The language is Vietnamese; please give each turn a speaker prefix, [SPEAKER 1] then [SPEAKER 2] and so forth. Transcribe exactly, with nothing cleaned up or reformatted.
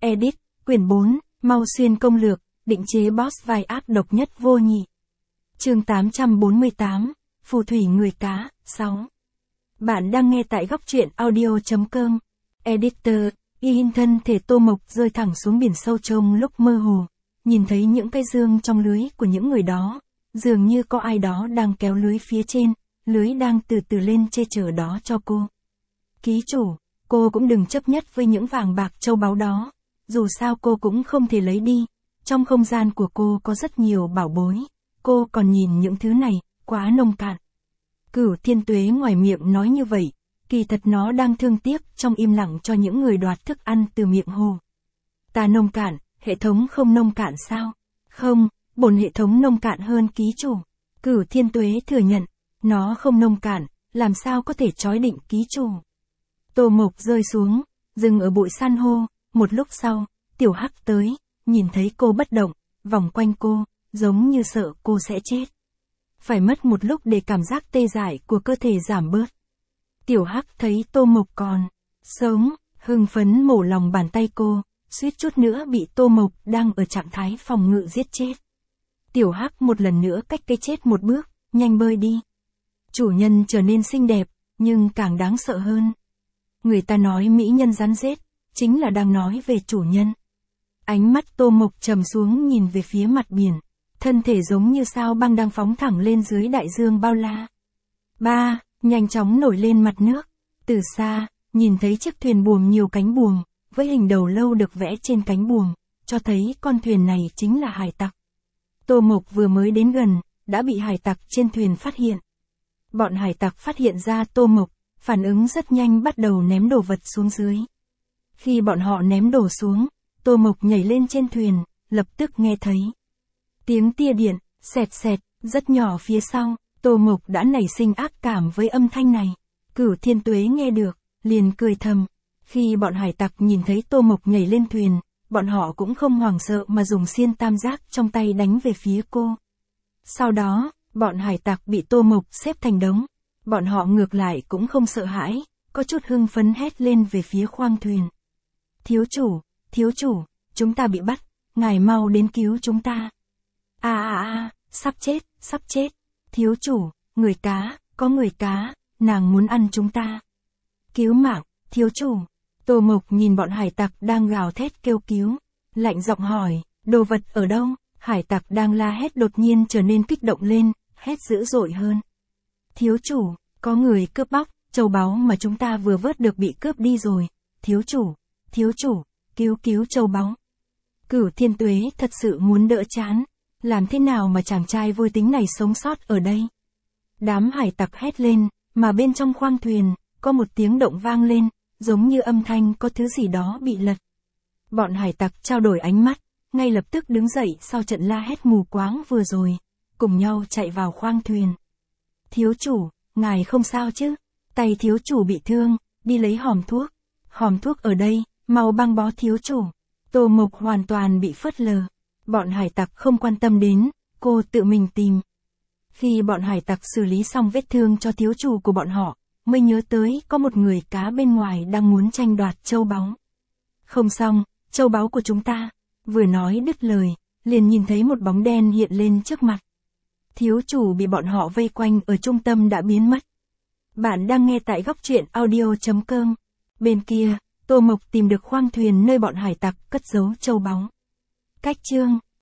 [SPEAKER 1] Edit, quyển bốn, Mau Xuyên công lược, định chế boss vai ác độc nhất vô nhị. Chương tám trăm bốn mươi tám, Phù thủy người cá, sáu. Bạn đang nghe tại góc truyện audio.com. Editor, in thân thể Tô Mộc rơi thẳng xuống biển sâu trong lúc mơ hồ, nhìn thấy những cái dương trong lưới của những người đó, dường như có ai đó đang kéo lưới phía trên, lưới đang từ từ lên che chở đó cho cô. Ký chủ, cô cũng đừng chấp nhất với những vàng bạc châu báu đó, dù sao cô cũng không thể lấy đi, trong không gian của cô có rất nhiều bảo bối, cô còn nhìn những thứ này, quá nông cạn. Cửu Thiên Tuế ngoài miệng nói như vậy, kỳ thật nó đang thương tiếc trong im lặng cho những người đoạt thức ăn từ miệng hồ. Ta nông cạn, hệ thống không nông cạn sao? Không, bổn hệ thống nông cạn hơn ký chủ. Cửu Thiên Tuế thừa nhận, nó không nông cạn, làm sao có thể trói định ký chủ. Tô Mộc rơi xuống, dừng ở bụi san hô, một lúc sau, Tiểu Hắc tới, nhìn thấy cô bất động, vòng quanh cô, giống như sợ cô sẽ chết. Phải mất một lúc để cảm giác tê dại của cơ thể giảm bớt. Tiểu Hắc thấy Tô Mộc còn sống, hưng phấn mổ lòng bàn tay cô, suýt chút nữa bị Tô Mộc đang ở trạng thái phòng ngự giết chết. Tiểu Hắc một lần nữa cách cái chết một bước, nhanh bơi đi. Chủ nhân trở nên xinh đẹp, nhưng càng đáng sợ hơn. Người ta nói mỹ nhân rắn rết, chính là đang nói về chủ nhân. Ánh mắt Tô Mộc trầm xuống nhìn về phía mặt biển, thân thể giống như sao băng đang phóng thẳng lên dưới đại dương bao la. Ba, nhanh chóng nổi lên mặt nước. Từ xa, nhìn thấy chiếc thuyền buồm nhiều cánh buồm, với hình đầu lâu được vẽ trên cánh buồm, cho thấy con thuyền này chính là hải tặc. Tô Mộc vừa mới đến gần, đã bị hải tặc trên thuyền phát hiện. Bọn hải tặc phát hiện ra Tô Mộc, phản ứng rất nhanh bắt đầu ném đồ vật xuống dưới. Khi bọn họ ném đồ xuống, Tô Mộc nhảy lên trên thuyền, lập tức nghe thấy tiếng tia điện, xẹt xẹt, rất nhỏ phía sau, Tô Mộc đã nảy sinh ác cảm với âm thanh này. Cửu Thiên Tuế nghe được, liền cười thầm. Khi bọn hải tặc nhìn thấy Tô Mộc nhảy lên thuyền, bọn họ cũng không hoảng sợ mà dùng xiên tam giác trong tay đánh về phía cô. Sau đó, bọn hải tặc bị Tô Mộc xếp thành đống. Bọn họ ngược lại cũng không sợ hãi, có chút hưng phấn hét lên về phía khoang thuyền. Thiếu chủ, thiếu chủ, chúng ta bị bắt, ngài mau đến cứu chúng ta. À à à, sắp chết, sắp chết. Thiếu chủ, người cá, có người cá, nàng muốn ăn chúng ta. Cứu mạng, thiếu chủ. Tô Mộc nhìn bọn hải tặc đang gào thét kêu cứu, lạnh giọng hỏi, đồ vật ở đâu? Hải tặc đang la hét đột nhiên trở nên kích động lên, hét dữ dội hơn. Thiếu chủ, có người cướp bóc, châu báu mà chúng ta vừa vớt được bị cướp đi rồi. Thiếu chủ, thiếu chủ, cứu cứu châu báu. Cửu Thiên Tuế thật sự muốn đỡ chán, làm thế nào mà chàng trai vui tính này sống sót ở đây? Đám hải tặc hét lên, mà bên trong khoang thuyền, có một tiếng động vang lên, giống như âm thanh có thứ gì đó bị lật. Bọn hải tặc trao đổi ánh mắt, ngay lập tức đứng dậy sau trận la hét mù quáng vừa rồi, cùng nhau chạy vào khoang thuyền. Thiếu chủ, ngài không sao chứ? Tay thiếu chủ bị thương, đi lấy hòm thuốc. Hòm thuốc ở đây, mau băng bó thiếu chủ. Tô Mộc hoàn toàn bị phớt lờ. Bọn hải tặc không quan tâm đến, cô tự mình tìm. Khi bọn hải tặc xử lý xong vết thương cho thiếu chủ của bọn họ, mới nhớ tới có một người cá bên ngoài đang muốn tranh đoạt châu báu. Không xong, châu báu của chúng ta. Vừa nói đứt lời, liền nhìn thấy một bóng đen hiện lên trước mặt. Thiếu chủ bị bọn họ vây quanh ở trung tâm đã biến mất. Bạn đang nghe tại góc truyện audio.com. Bên kia, Tô Mộc tìm được khoang thuyền nơi bọn hải tặc cất giấu châu báu. Cách chương